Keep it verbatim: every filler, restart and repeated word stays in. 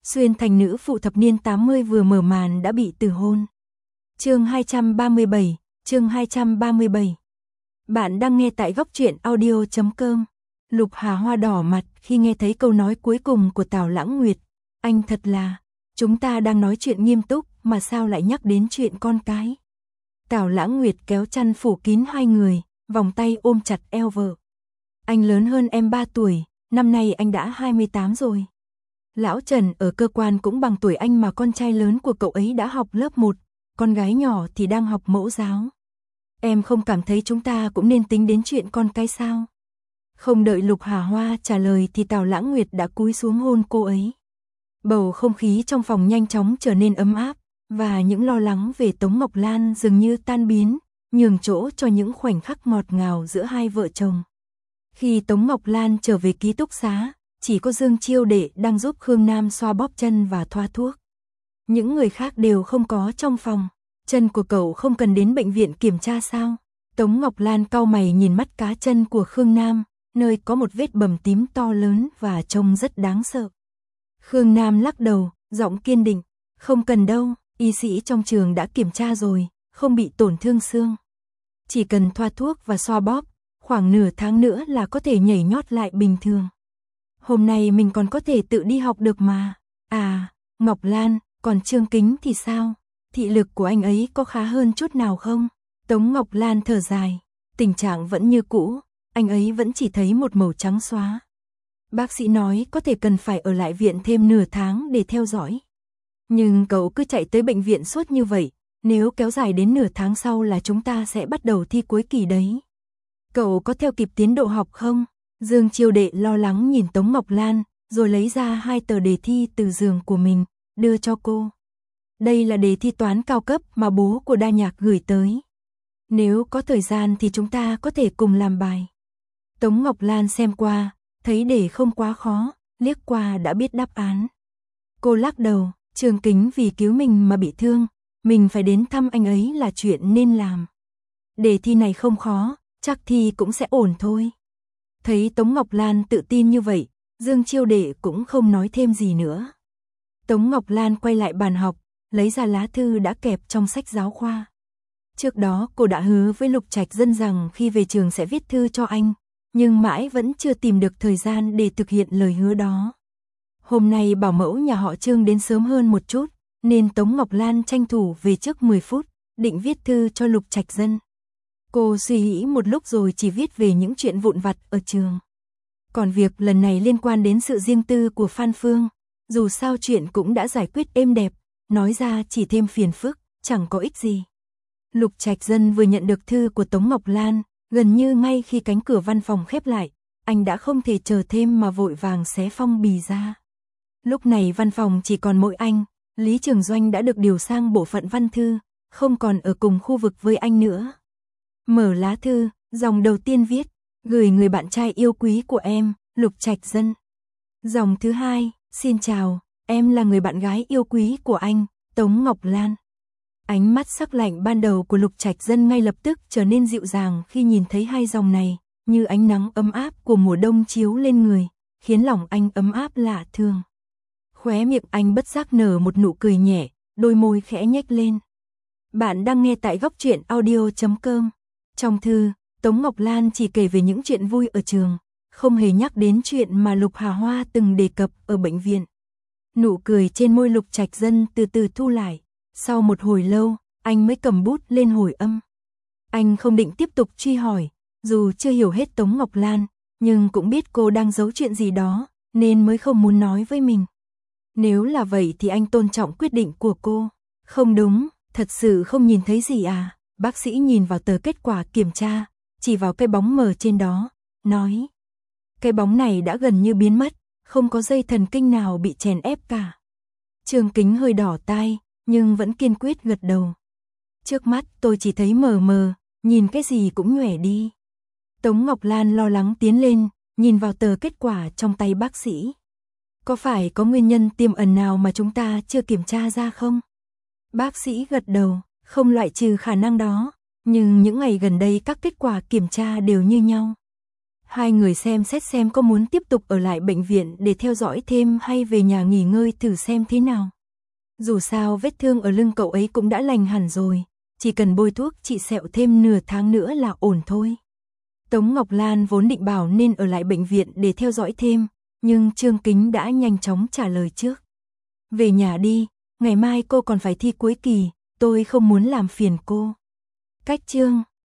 Xuyên thành nữ phụ thập niên tám mươi vừa mở màn đã bị từ hôn. Chương hai trăm ba mươi bảy, chương hai trăm ba mươi bảy. Bạn đang nghe tại góc truyện audio chấm com. Lục Hà Hoa đỏ mặt khi nghe thấy câu nói cuối cùng của Tào Lãng Nguyệt. Anh thật là, chúng ta đang nói chuyện nghiêm túc mà sao lại nhắc đến chuyện con cái. Tào Lãng Nguyệt kéo chăn phủ kín hai người, vòng tay ôm chặt eo vợ. Anh lớn hơn em ba tuổi, năm nay anh đã hai mươi tám rồi. Lão Trần ở cơ quan cũng bằng tuổi anh mà con trai lớn của cậu ấy đã học lớp một, con gái nhỏ thì đang học mẫu giáo. Em không cảm thấy chúng ta cũng nên tính đến chuyện con cái sao? Không đợi Lục Hà Hoa trả lời thì Tào Lãng Nguyệt đã cúi xuống hôn cô ấy. Bầu không khí trong phòng nhanh chóng trở nên ấm áp, và những lo lắng về Tống Ngọc Lan dường như tan biến, nhường chỗ cho những khoảnh khắc ngọt ngào giữa hai vợ chồng. Khi Tống Ngọc Lan trở về ký túc xá, chỉ có Dương Chiêu Đệ đang giúp Khương Nam xoa bóp chân và thoa thuốc. Những người khác đều không có trong phòng. Chân của cậu không cần đến bệnh viện kiểm tra sao? Tống Ngọc Lan cau mày nhìn mắt cá chân của Khương Nam, nơi có một vết bầm tím to lớn và trông rất đáng sợ. Khương Nam lắc đầu, giọng kiên định, không cần đâu, y sĩ trong trường đã kiểm tra rồi, không bị tổn thương xương. Chỉ cần thoa thuốc và xoa bóp, khoảng nửa tháng nữa là có thể nhảy nhót lại bình thường. Hôm nay mình còn có thể tự đi học được mà. À, Ngọc Lan, còn Trương Kính thì sao? Thị lực của anh ấy có khá hơn chút nào không? Tống Ngọc Lan thở dài, tình trạng vẫn như cũ, anh ấy vẫn chỉ thấy một màu trắng xóa. Bác sĩ nói có thể cần phải ở lại viện thêm nửa tháng để theo dõi. Nhưng cậu cứ chạy tới bệnh viện suốt như vậy, nếu kéo dài đến nửa tháng sau là chúng ta sẽ bắt đầu thi cuối kỳ đấy. Cậu có theo kịp tiến độ học không? Dương Chiêu Đệ lo lắng nhìn Tống Ngọc Lan, rồi lấy ra hai tờ đề thi từ giường của mình, đưa cho cô. Đây là đề thi toán cao cấp mà bố của Đa Nhạc gửi tới. Nếu có thời gian thì chúng ta có thể cùng làm bài. Tống Ngọc Lan xem qua, thấy đề không quá khó, liếc qua đã biết đáp án. Cô lắc đầu, Trương Kính vì cứu mình mà bị thương, mình phải đến thăm anh ấy là chuyện nên làm. Đề thi này không khó, chắc thi cũng sẽ ổn thôi. Thấy Tống Ngọc Lan tự tin như vậy, Dương Chiêu Đệ cũng không nói thêm gì nữa. Tống Ngọc Lan quay lại bàn học, lấy ra lá thư đã kẹp trong sách giáo khoa. Trước đó cô đã hứa với Lục Trạch Dân rằng khi về trường sẽ viết thư cho anh, nhưng mãi vẫn chưa tìm được thời gian để thực hiện lời hứa đó. Hôm nay bảo mẫu nhà họ Trương đến sớm hơn một chút, nên Tống Ngọc Lan tranh thủ về trước mười phút, định viết thư cho Lục Trạch Dân. Cô suy nghĩ một lúc rồi chỉ viết về những chuyện vụn vặt ở trường. Còn việc lần này liên quan đến sự riêng tư của Phan Phương, dù sao chuyện cũng đã giải quyết êm đẹp, nói ra chỉ thêm phiền phức, chẳng có ích gì. Lục Trạch Dân vừa nhận được thư của Tống Ngọc Lan, gần như ngay khi cánh cửa văn phòng khép lại, anh đã không thể chờ thêm mà vội vàng xé phong bì ra. Lúc này văn phòng chỉ còn mỗi anh, Lý Trường Doanh đã được điều sang bộ phận văn thư, không còn ở cùng khu vực với anh nữa. Mở lá thư, dòng đầu tiên viết, gửi người bạn trai yêu quý của em, Lục Trạch Dân. Dòng thứ hai, xin chào, em là người bạn gái yêu quý của anh, Tống Ngọc Lan. Ánh mắt sắc lạnh ban đầu của Lục Trạch Dân ngay lập tức trở nên dịu dàng khi nhìn thấy hai dòng này, như ánh nắng ấm áp của mùa đông chiếu lên người, khiến lòng anh ấm áp lạ thường. Khóe miệng anh bất giác nở một nụ cười nhẹ, đôi môi khẽ nhếch lên. Bạn đang nghe tại góc truyện audio chấm com. Trong thư, Tống Ngọc Lan chỉ kể về những chuyện vui ở trường, không hề nhắc đến chuyện mà Lục Hà Hoa từng đề cập ở bệnh viện. Nụ cười trên môi Lục Trạch Dân từ từ thu lại. Sau một hồi lâu, anh mới cầm bút lên hồi âm. Anh không định tiếp tục truy hỏi, dù chưa hiểu hết Tống Ngọc Lan, nhưng cũng biết cô đang giấu chuyện gì đó, nên mới không muốn nói với mình. Nếu là vậy thì anh tôn trọng quyết định của cô. Không đúng, thật sự không nhìn thấy gì à? Bác sĩ nhìn vào tờ kết quả kiểm tra, chỉ vào cái bóng mờ trên đó, nói. Cái bóng này đã gần như biến mất, không có dây thần kinh nào bị chèn ép cả. Trương Kính hơi đỏ tai, nhưng vẫn kiên quyết gật đầu. Trước mắt tôi chỉ thấy mờ mờ, nhìn cái gì cũng nhoẻn đi. Tống Ngọc Lan lo lắng tiến lên, nhìn vào tờ kết quả trong tay bác sĩ. Có phải có nguyên nhân tiềm ẩn nào mà chúng ta chưa kiểm tra ra không? Bác sĩ gật đầu, không loại trừ khả năng đó, nhưng những ngày gần đây các kết quả kiểm tra đều như nhau. Hai người xem xét xem có muốn tiếp tục ở lại bệnh viện để theo dõi thêm hay về nhà nghỉ ngơi thử xem thế nào. Dù sao vết thương ở lưng cậu ấy cũng đã lành hẳn rồi, chỉ cần bôi thuốc trị sẹo thêm nửa tháng nữa là ổn thôi. Tống Ngọc Lan vốn định bảo nên ở lại bệnh viện để theo dõi thêm, nhưng Trương Kính đã nhanh chóng trả lời trước. Về nhà đi, ngày mai cô còn phải thi cuối kỳ, tôi không muốn làm phiền cô. Cách Trương